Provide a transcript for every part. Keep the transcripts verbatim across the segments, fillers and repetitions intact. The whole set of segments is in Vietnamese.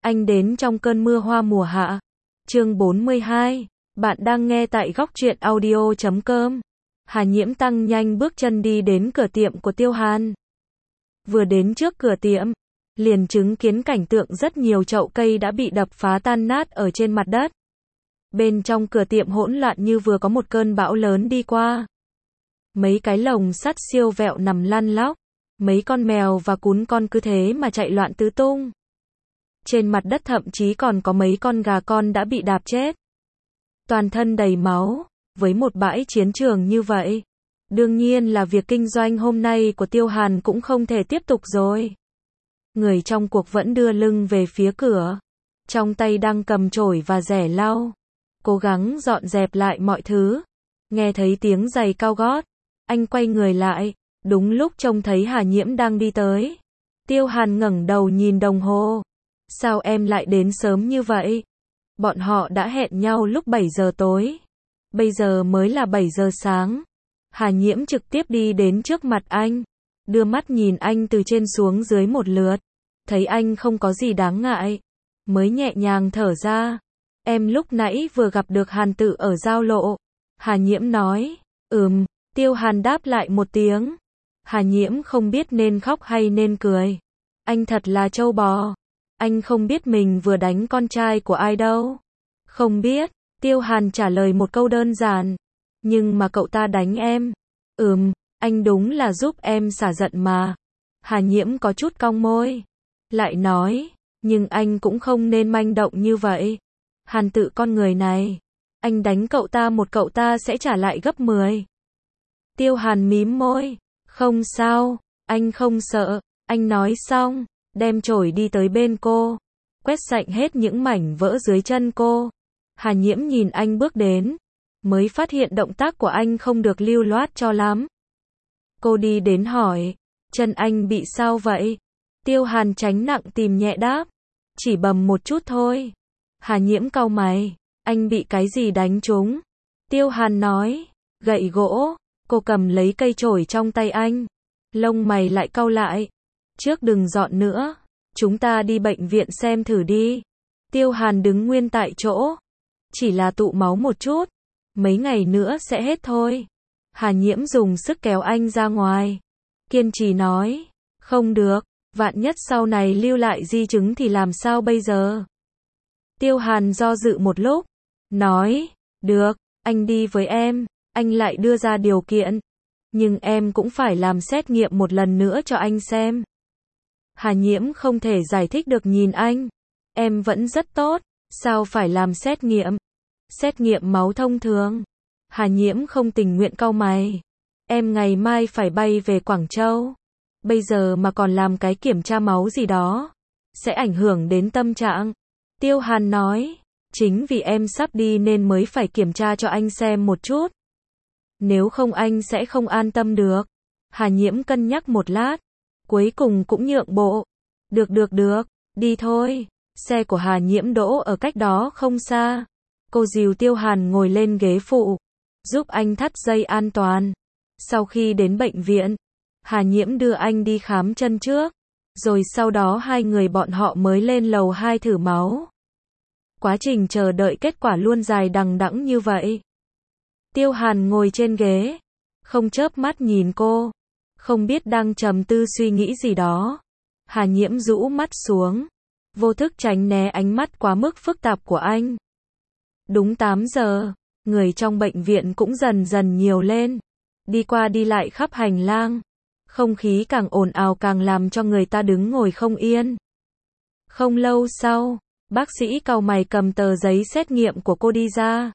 Anh đến trong cơn mưa hoa mùa hạ. Chương bốn mươi hai. Bạn đang nghe tại góc truyện audio chấm com. Hà Nhiễm tăng nhanh bước chân đi đến cửa tiệm của Tiêu Hàn. Vừa đến trước cửa tiệm, liền chứng kiến cảnh tượng rất nhiều chậu cây đã bị đập phá tan nát ở trên mặt đất. Bên trong cửa tiệm hỗn loạn như vừa có một cơn bão lớn đi qua. Mấy cái lồng sắt siêu vẹo nằm lăn lóc, mấy con mèo và cún con cứ thế mà chạy loạn tứ tung. Trên mặt đất thậm chí còn có mấy con gà con đã bị đạp chết. Toàn thân đầy máu, với một bãi chiến trường như vậy. Đương nhiên là việc kinh doanh hôm nay của Tiêu Hàn cũng không thể tiếp tục rồi. Người trong cuộc vẫn đưa lưng về phía cửa, trong tay đang cầm chổi và rẻ lau, cố gắng dọn dẹp lại mọi thứ. Nghe thấy tiếng giày cao gót, anh quay người lại, đúng lúc trông thấy Hà Nhiễm đang đi tới. Tiêu Hàn ngẩng đầu nhìn đồng hồ. Sao em lại đến sớm như vậy? Bọn họ đã hẹn nhau lúc bảy giờ tối. Bây giờ mới là bảy giờ sáng. Hà Nhiễm trực tiếp đi đến trước mặt anh, đưa mắt nhìn anh từ trên xuống dưới một lượt. Thấy anh không có gì đáng ngại, mới nhẹ nhàng thở ra. Em lúc nãy vừa gặp được Hàn Tự ở giao lộ. Hà Nhiễm nói. Ừm. Tiêu Hàn đáp lại một tiếng. Hà Nhiễm không biết nên khóc hay nên cười. Anh thật là trâu bò. Anh không biết mình vừa đánh con trai của ai đâu. Không biết. Tiêu Hàn trả lời một câu đơn giản. Nhưng mà cậu ta đánh em. Ừm, anh đúng là giúp em xả giận mà. Hà Nhiễm có chút cong môi. Lại nói, nhưng anh cũng không nên manh động như vậy. Hàn Tự con người này, anh đánh cậu ta một cậu ta sẽ trả lại gấp mười. Tiêu Hàn mím môi. Không sao, anh không sợ. Anh nói xong, đem chổi đi tới bên cô, quét sạch hết những mảnh vỡ dưới chân cô. Hà Nhiễm nhìn anh bước đến, mới phát hiện động tác của anh không được lưu loát cho lắm. Cô đi đến hỏi, chân anh bị sao vậy? Tiêu Hàn tránh nặng tìm nhẹ đáp, chỉ bầm một chút thôi. Hà Nhiễm cau mày, anh bị cái gì đánh trúng? Tiêu Hàn nói, gậy gỗ. Cô cầm lấy cây chổi trong tay anh, lông mày lại cau lại. Trước đừng dọn nữa, chúng ta đi bệnh viện xem thử đi. Tiêu Hàn đứng nguyên tại chỗ. Chỉ là tụ máu một chút, mấy ngày nữa sẽ hết thôi. Hà Nhiễm dùng sức kéo anh ra ngoài, kiên trì nói, không được, vạn nhất sau này lưu lại di chứng thì làm sao bây giờ? Tiêu Hàn do dự một lúc, nói, được, anh đi với em. Anh lại đưa ra điều kiện, nhưng em cũng phải làm xét nghiệm một lần nữa cho anh xem. Hà Nhiễm không thể giải thích được nhìn anh. Em vẫn rất tốt, sao phải làm xét nghiệm? Xét nghiệm máu thông thường. Hà Nhiễm không tình nguyện cau mày. Em ngày mai phải bay về Quảng Châu. Bây giờ mà còn làm cái kiểm tra máu gì đó, sẽ ảnh hưởng đến tâm trạng. Tiêu Hàn nói, chính vì em sắp đi nên mới phải kiểm tra cho anh xem một chút. Nếu không anh sẽ không an tâm được. Hà Nhiễm cân nhắc một lát, cuối cùng cũng nhượng bộ. Được được được, đi thôi. Xe của Hà Nhiễm đỗ ở cách đó không xa. Cô dìu Tiêu Hàn ngồi lên ghế phụ, giúp anh thắt dây an toàn. Sau khi đến bệnh viện, Hà Nhiễm đưa anh đi khám chân trước, rồi sau đó hai người bọn họ mới lên lầu hai thử máu. Quá trình chờ đợi kết quả luôn dài đằng đẵng như vậy. Tiêu Hàn ngồi trên ghế, không chớp mắt nhìn cô, không biết đang trầm tư suy nghĩ gì đó. Hà Nhiễm rũ mắt xuống, vô thức tránh né ánh mắt quá mức phức tạp của anh. Đúng tám giờ, người trong bệnh viện cũng dần dần nhiều lên, đi qua đi lại khắp hành lang. Không khí càng ồn ào càng làm cho người ta đứng ngồi không yên. Không lâu sau, bác sĩ cau mày cầm tờ giấy xét nghiệm của cô đi ra.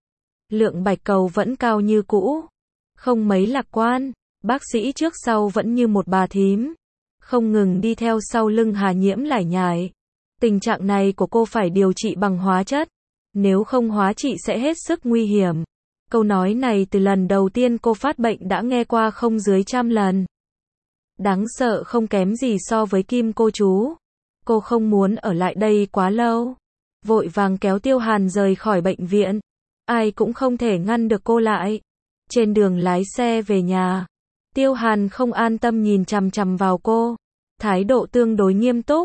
Lượng bạch cầu vẫn cao như cũ, không mấy lạc quan. Bác sĩ trước sau vẫn như một bà thím, không ngừng đi theo sau lưng Hà Nhiễm lải nhải. Tình trạng này của cô phải điều trị bằng hóa chất, nếu không hóa trị sẽ hết sức nguy hiểm. Câu nói này từ lần đầu tiên cô phát bệnh đã nghe qua không dưới trăm lần. Đáng sợ không kém gì so với Kim cô chú. Cô không muốn ở lại đây quá lâu, vội vàng kéo Tiêu Hàn rời khỏi bệnh viện. Ai cũng không thể ngăn được cô lại. Trên đường lái xe về nhà, Tiêu Hàn không an tâm nhìn chằm chằm vào cô, thái độ tương đối nghiêm túc.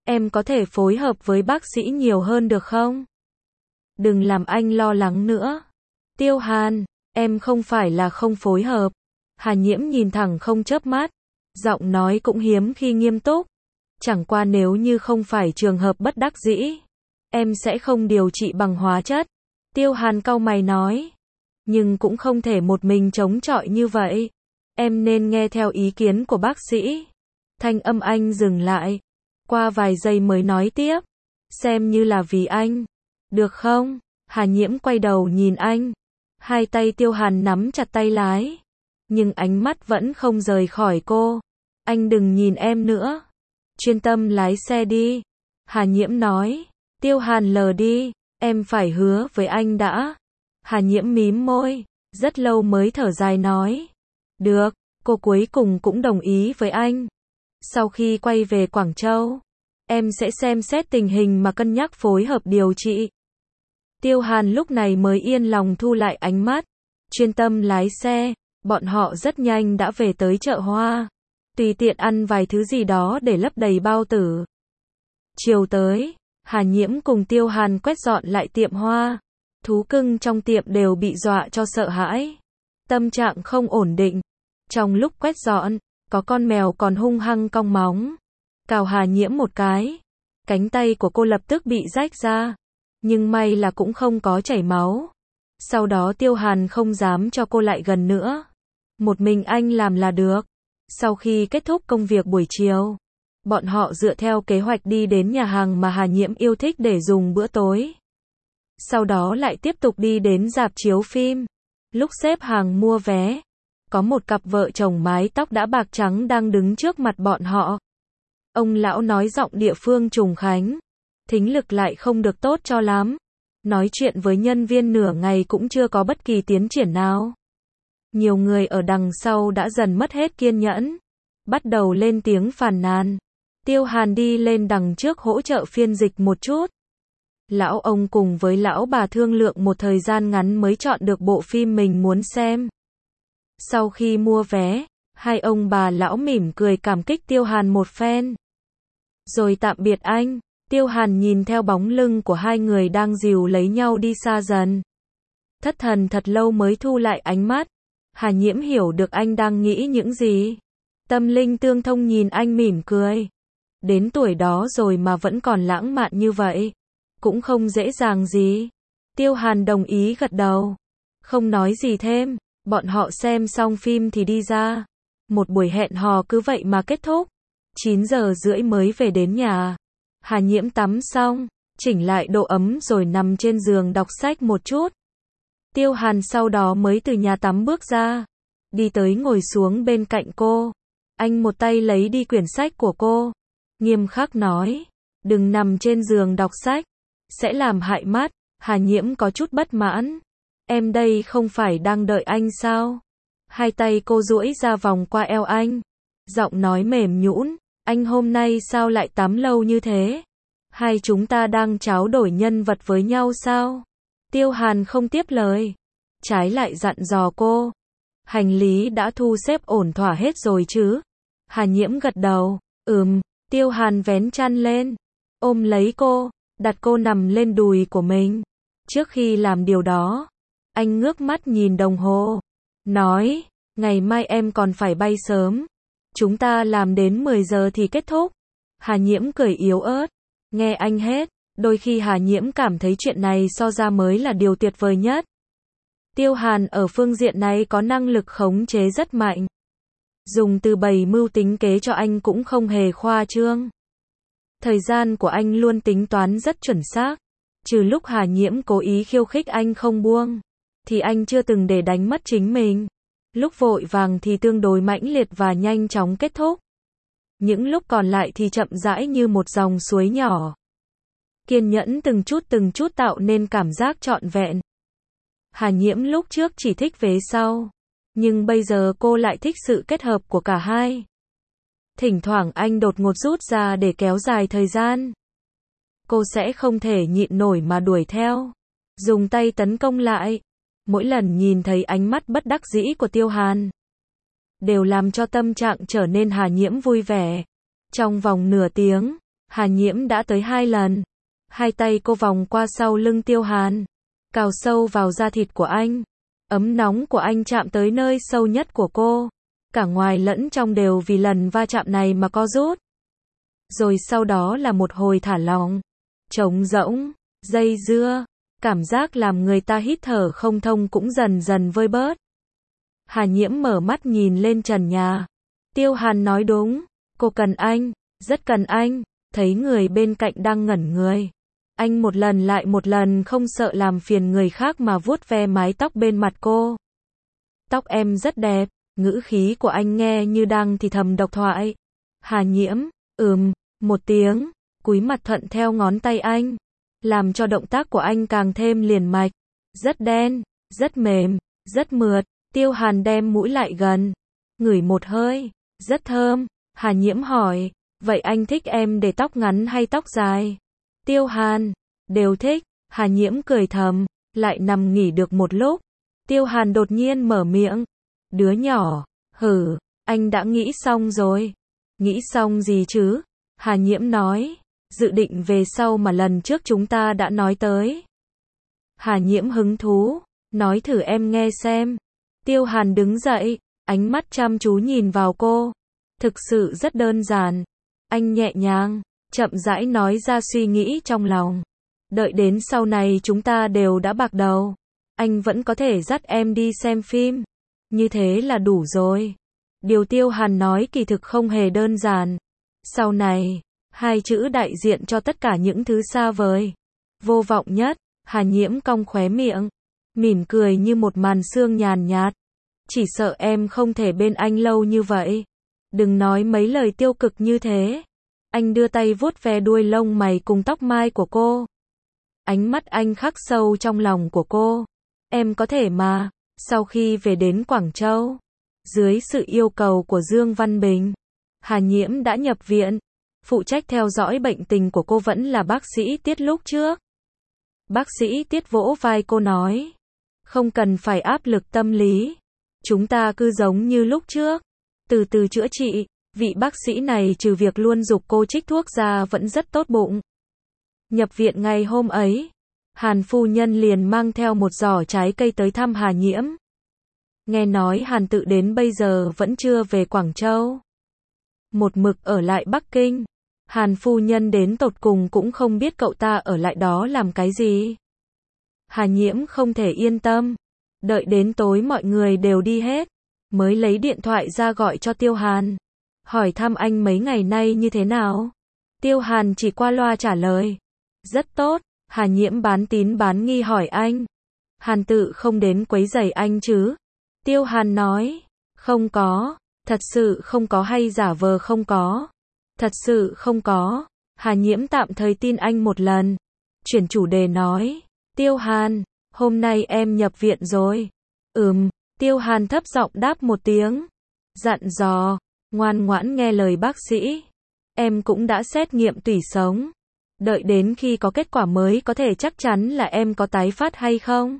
Em có thể phối hợp với bác sĩ nhiều hơn được không? Đừng làm anh lo lắng nữa. Tiêu Hàn, em không phải là không phối hợp. Hà Nhiễm nhìn thẳng không chớp mắt, giọng nói cũng hiếm khi nghiêm túc. Chẳng qua nếu như không phải trường hợp bất đắc dĩ, em sẽ không điều trị bằng hóa chất. Tiêu Hàn cau mày nói. Nhưng cũng không thể một mình chống chọi như vậy. Em nên nghe theo ý kiến của bác sĩ. Thanh âm anh dừng lại. Qua vài giây mới nói tiếp. Xem như là vì anh. Được không? Hà Nhiễm quay đầu nhìn anh. Hai tay Tiêu Hàn nắm chặt tay lái. Nhưng ánh mắt vẫn không rời khỏi cô. Anh đừng nhìn em nữa. Chuyên tâm lái xe đi. Hà Nhiễm nói. Tiêu Hàn lờ đi. Em phải hứa với anh đã. Hà Nhiễm mím môi. Rất lâu mới thở dài nói. Được. Cô cuối cùng cũng đồng ý với anh. Sau khi quay về Quảng Châu, em sẽ xem xét tình hình mà cân nhắc phối hợp điều trị. Tiêu Hàn lúc này mới yên lòng thu lại ánh mắt. Chuyên tâm lái xe. Bọn họ rất nhanh đã về tới chợ hoa. Tùy tiện ăn vài thứ gì đó để lấp đầy bao tử. Chiều tới, Hà Nhiễm cùng Tiêu Hàn quét dọn lại tiệm hoa. Thú cưng trong tiệm đều bị dọa cho sợ hãi. Tâm trạng không ổn định. Trong lúc quét dọn, có con mèo còn hung hăng cong móng. Cào Hà Nhiễm một cái. Cánh tay của cô lập tức bị rách ra. Nhưng may là cũng không có chảy máu. Sau đó Tiêu Hàn không dám cho cô lại gần nữa. Một mình anh làm là được. Sau khi kết thúc công việc buổi chiều, bọn họ dựa theo kế hoạch đi đến nhà hàng mà Hà Nhiễm yêu thích để dùng bữa tối. Sau đó lại tiếp tục đi đến rạp chiếu phim. Lúc xếp hàng mua vé, có một cặp vợ chồng mái tóc đã bạc trắng đang đứng trước mặt bọn họ. Ông lão nói giọng địa phương Trùng Khánh. Thính lực lại không được tốt cho lắm. Nói chuyện với nhân viên nửa ngày cũng chưa có bất kỳ tiến triển nào. Nhiều người ở đằng sau đã dần mất hết kiên nhẫn. Bắt đầu lên tiếng phàn nàn. Tiêu Hàn đi lên đằng trước hỗ trợ phiên dịch một chút. Lão ông cùng với lão bà thương lượng một thời gian ngắn mới chọn được bộ phim mình muốn xem. Sau khi mua vé, hai ông bà lão mỉm cười cảm kích Tiêu Hàn một phen. Rồi tạm biệt anh. Tiêu Hàn nhìn theo bóng lưng của hai người đang dìu lấy nhau đi xa dần. Thất thần thật lâu mới thu lại ánh mắt. Hà Nhiễm hiểu được anh đang nghĩ những gì. Tâm linh tương thông nhìn anh mỉm cười. Đến tuổi đó rồi mà vẫn còn lãng mạn như vậy. Cũng không dễ dàng gì. Tiêu Hàn đồng ý gật đầu. Không nói gì thêm. Bọn họ xem xong phim thì đi ra. Một buổi hẹn hò cứ vậy mà kết thúc. chín giờ rưỡi mới về đến nhà. Hà Nhiễm tắm xong, chỉnh lại độ ấm rồi nằm trên giường đọc sách một chút. Tiêu Hàn sau đó mới từ nhà tắm bước ra. Đi tới ngồi xuống bên cạnh cô. Anh một tay lấy đi quyển sách của cô. Nghiêm khắc nói. Đừng nằm trên giường đọc sách. Sẽ làm hại mắt. Hà Nhiễm có chút bất mãn. Em đây không phải đang đợi anh sao? Hai tay cô duỗi ra vòng qua eo anh. Giọng nói mềm nhũn. Anh hôm nay sao lại tắm lâu như thế? Hai chúng ta đang tráo đổi nhân vật với nhau sao? Tiêu Hàn không tiếp lời. Trái lại dặn dò cô. Hành lý đã thu xếp ổn thỏa hết rồi chứ? Hà Nhiễm gật đầu. Ừm. Tiêu Hàn vén chăn lên. Ôm lấy cô. Đặt cô nằm lên đùi của mình. Trước khi làm điều đó, anh ngước mắt nhìn đồng hồ. Nói. Ngày mai em còn phải bay sớm. Chúng ta làm đến mười giờ thì kết thúc. Hà Nhiễm cười yếu ớt. Nghe anh hết. Đôi khi Hà Nhiễm cảm thấy chuyện này so ra mới là điều tuyệt vời nhất. Tiêu Hàn ở phương diện này có năng lực khống chế rất mạnh. Dùng từ bày mưu tính kế cho anh cũng không hề khoa trương. Thời gian của anh luôn tính toán rất chuẩn xác. Trừ lúc Hà Nhiễm cố ý khiêu khích anh không buông, thì anh chưa từng để đánh mất chính mình. Lúc vội vàng thì tương đối mãnh liệt và nhanh chóng kết thúc. Những lúc còn lại thì chậm rãi như một dòng suối nhỏ. Kiên nhẫn từng chút từng chút tạo nên cảm giác trọn vẹn. Hà Nhiễm lúc trước chỉ thích vế sau. Nhưng bây giờ cô lại thích sự kết hợp của cả hai. Thỉnh thoảng anh đột ngột rút ra để kéo dài thời gian. Cô sẽ không thể nhịn nổi mà đuổi theo. Dùng tay tấn công lại. Mỗi lần nhìn thấy ánh mắt bất đắc dĩ của Tiêu Hàn, đều làm cho tâm trạng trở nên Hà Nhiễm vui vẻ. Trong vòng nửa tiếng, Hà Nhiễm đã tới hai lần. Hai tay cô vòng qua sau lưng Tiêu Hàn, cào sâu vào da thịt của anh. Ấm nóng của anh chạm tới nơi sâu nhất của cô. Cả ngoài lẫn trong đều vì lần va chạm này mà co rút. Rồi sau đó là một hồi thả lỏng, trống rỗng, dây dưa. Cảm giác làm người ta hít thở không thông cũng dần dần vơi bớt. Hà Nhiễm mở mắt nhìn lên trần nhà. Tiêu Hàn nói đúng, cô cần anh, rất cần anh. Thấy người bên cạnh đang ngẩn người, anh một lần lại một lần không sợ làm phiền người khác mà vuốt ve mái tóc bên mặt cô. Tóc em rất đẹp, ngữ khí của anh nghe như đang thì thầm độc thoại. Hà Nhiễm, ừm, một tiếng, cúi mặt thuận theo ngón tay anh, làm cho động tác của anh càng thêm liền mạch. Rất đen, rất mềm, rất mượt. Tiêu Hàn đem mũi lại gần, ngửi một hơi, rất thơm. Hà Nhiễm hỏi, vậy anh thích em để tóc ngắn hay tóc dài? Tiêu Hàn, đều thích. Hà Nhiễm cười thầm, lại nằm nghỉ được một lúc. Tiêu Hàn đột nhiên mở miệng, đứa nhỏ, hử, anh đã nghĩ xong rồi. Nghĩ xong gì chứ? Hà Nhiễm nói, dự định về sau mà lần trước chúng ta đã nói tới. Hà Nhiễm hứng thú, nói thử em nghe xem. Tiêu Hàn đứng dậy, ánh mắt chăm chú nhìn vào cô. Thực sự rất đơn giản. Anh nhẹ nhàng, chậm rãi nói ra suy nghĩ trong lòng. Đợi đến sau này chúng ta đều đã bạc đầu, anh vẫn có thể dắt em đi xem phim. Như thế là đủ rồi. Điều Tiêu Hàn nói kỳ thực không hề đơn giản. Sau này, hai chữ đại diện cho tất cả những thứ xa vời, vô vọng nhất. Hà Nhiễm cong khóe miệng, mỉm cười như một màn sương nhàn nhạt. Chỉ sợ em không thể bên anh lâu như vậy. Đừng nói mấy lời tiêu cực như thế. Anh đưa tay vuốt ve đuôi lông mày cùng tóc mai của cô. Ánh mắt anh khắc sâu trong lòng của cô. Em có thể mà. Sau khi về đến Quảng Châu, dưới sự yêu cầu của Dương Văn Bình, Hà Nhiễm đã nhập viện. Phụ trách theo dõi bệnh tình của cô vẫn là bác sĩ Tiết lúc trước. Bác sĩ Tiết vỗ vai cô nói, không cần phải áp lực tâm lý. Chúng ta cứ giống như lúc trước, từ từ chữa trị. Vị bác sĩ này trừ việc luôn giục cô trích thuốc ra vẫn rất tốt bụng. Nhập viện ngày hôm ấy, Hàn phu nhân liền mang theo một giỏ trái cây tới thăm Hà Nhiễm. Nghe nói Hàn tự đến bây giờ vẫn chưa về Quảng Châu, một mực ở lại Bắc Kinh. Hàn phu nhân đến tột cùng cũng không biết cậu ta ở lại đó làm cái gì. Hà Nhiễm không thể yên tâm, đợi đến tối mọi người đều đi hết, mới lấy điện thoại ra gọi cho Tiêu Hàn, hỏi thăm anh mấy ngày nay như thế nào. Tiêu Hàn chỉ qua loa trả lời, rất tốt. Hà Nhiễm bán tín bán nghi hỏi anh, Hàn tự không đến quấy rầy anh chứ? Tiêu Hàn nói, không có, thật sự không có hay giả vờ không có? Thật sự không có. Hà Nhiễm tạm thời tin anh một lần, chuyển chủ đề nói, Tiêu Hàn, hôm nay em nhập viện rồi. Ừm. Tiêu Hàn thấp giọng đáp một tiếng, dặn dò, ngoan ngoãn nghe lời bác sĩ. Em cũng đã xét nghiệm tủy sống, đợi đến khi có kết quả mới có thể chắc chắn là em có tái phát hay không.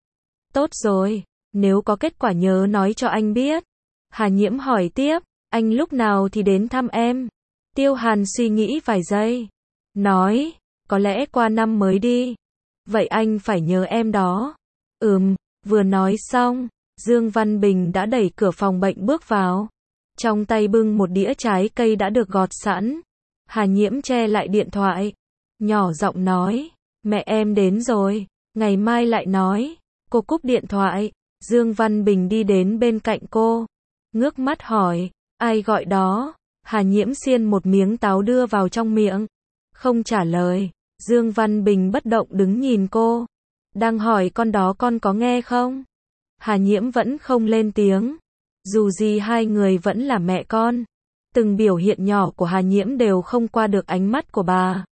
Tốt rồi, nếu có kết quả nhớ nói cho anh biết. Hà Nhiễm hỏi tiếp, anh lúc nào thì đến thăm em? Tiêu Hàn suy nghĩ vài giây, nói, có lẽ qua năm mới đi. Vậy anh phải nhớ em đó. Ừm. Vừa nói xong, Dương Văn Bình đã đẩy cửa phòng bệnh bước vào, trong tay bưng một đĩa trái cây đã được gọt sẵn. Hà Nhiễm che lại điện thoại, nhỏ giọng nói, mẹ em đến rồi, ngày mai lại nói. Cô cúp điện thoại, Dương Văn Bình đi đến bên cạnh cô, ngước mắt hỏi, ai gọi đó? Hà Nhiễm xiên một miếng táo đưa vào trong miệng, không trả lời. Dương Văn Bình bất động đứng nhìn cô, đang hỏi con đó con có nghe không? Hà Nhiễm vẫn không lên tiếng. Dù gì hai người vẫn là mẹ con. Từng biểu hiện nhỏ của Hà Nhiễm đều không qua được ánh mắt của bà.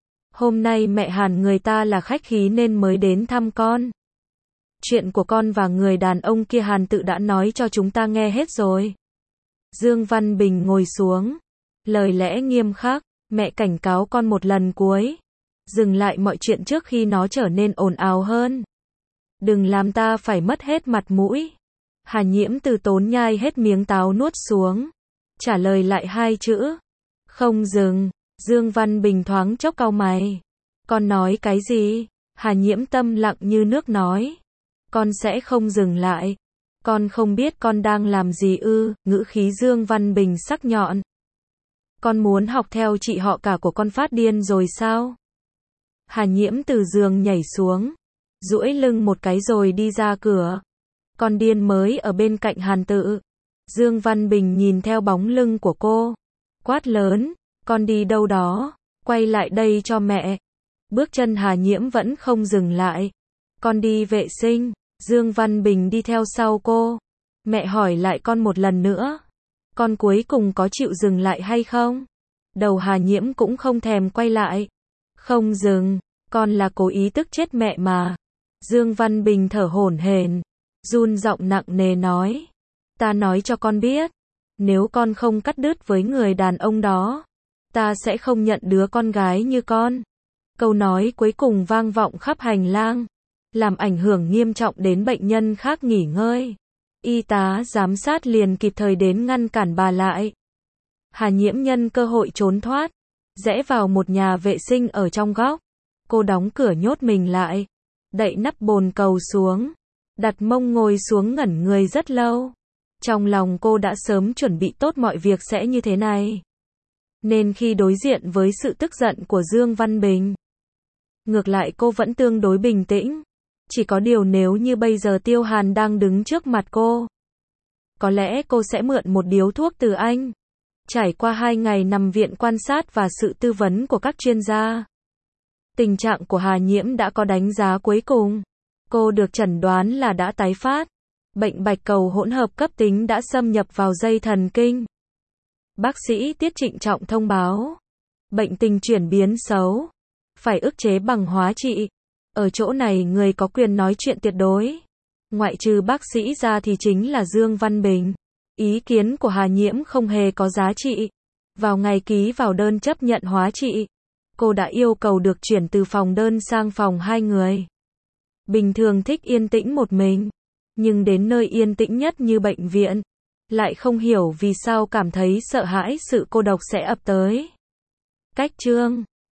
Hôm nay mẹ Hàn người ta là khách khí nên mới đến thăm con. Chuyện của con và người đàn ông kia Hàn tự đã nói cho chúng ta nghe hết rồi. Dương Văn Bình ngồi xuống, lời lẽ nghiêm khắc, mẹ cảnh cáo con một lần cuối. Dừng lại mọi chuyện trước khi nó trở nên ồn ào hơn. Đừng làm ta phải mất hết mặt mũi. Hà Nhiễm từ tốn nhai hết miếng táo nuốt xuống, trả lời lại hai chữ, không dừng. Dương Văn Bình thoáng chốc cau mày. Con nói cái gì? Hà Nhiễm Tâm lặng như nước nói. Con sẽ không dừng lại. Con không biết con đang làm gì ư? Ngữ khí Dương Văn Bình sắc nhọn. Con muốn học theo chị họ cả của con phát điên rồi sao? Hà Nhiễm từ giường nhảy xuống, duỗi lưng một cái rồi đi ra cửa. Con điên mới ở bên cạnh Hàn Tự. Dương Văn Bình nhìn theo bóng lưng của cô, quát lớn, con đi đâu đó, quay lại đây cho mẹ. Bước chân Hà Nhiễm vẫn không dừng lại. Con đi vệ sinh. Dương Văn Bình đi theo sau cô. Mẹ hỏi lại con một lần nữa. Con cuối cùng có chịu dừng lại hay không? Đầu Hà Nhiễm cũng không thèm quay lại. Không dừng, con là cố ý tức chết mẹ mà. Dương Văn Bình thở hổn hển, run giọng nặng nề nói. Ta nói cho con biết, nếu con không cắt đứt với người đàn ông đó, ta sẽ không nhận đứa con gái như con. Câu nói cuối cùng vang vọng khắp hành lang, làm ảnh hưởng nghiêm trọng đến bệnh nhân khác nghỉ ngơi. Y tá giám sát liền kịp thời đến ngăn cản bà lại. Hà Nhiễm nhân cơ hội trốn thoát, rẽ vào một nhà vệ sinh ở trong góc. Cô đóng cửa nhốt mình lại, đậy nắp bồn cầu xuống, đặt mông ngồi xuống ngẩn người rất lâu. Trong lòng cô đã sớm chuẩn bị tốt mọi việc sẽ như thế này, nên khi đối diện với sự tức giận của Dương Văn Bình, ngược lại cô vẫn tương đối bình tĩnh. Chỉ có điều nếu như bây giờ Tiêu Hàn đang đứng trước mặt cô, có lẽ cô sẽ mượn một điếu thuốc từ anh. Trải qua hai ngày nằm viện quan sát và sự tư vấn của các chuyên gia, tình trạng của Hà Nhiễm đã có đánh giá cuối cùng. Cô được chẩn đoán là đã tái phát. Bệnh bạch cầu hỗn hợp cấp tính đã xâm nhập vào dây thần kinh. Bác sĩ Tiết trịnh trọng thông báo, bệnh tình chuyển biến xấu, phải ức chế bằng hóa trị. Ở chỗ này người có quyền nói chuyện tuyệt đối, ngoại trừ bác sĩ ra thì chính là Dương Văn Bình. Ý kiến của Hà Nhiễm không hề có giá trị. Vào ngày ký vào đơn chấp nhận hóa trị, cô đã yêu cầu được chuyển từ phòng đơn sang phòng hai người. Bình thường thích yên tĩnh một mình, nhưng đến nơi yên tĩnh nhất như bệnh viện, lại không hiểu vì sao cảm thấy sợ hãi sự cô độc sẽ ập tới. Cách chương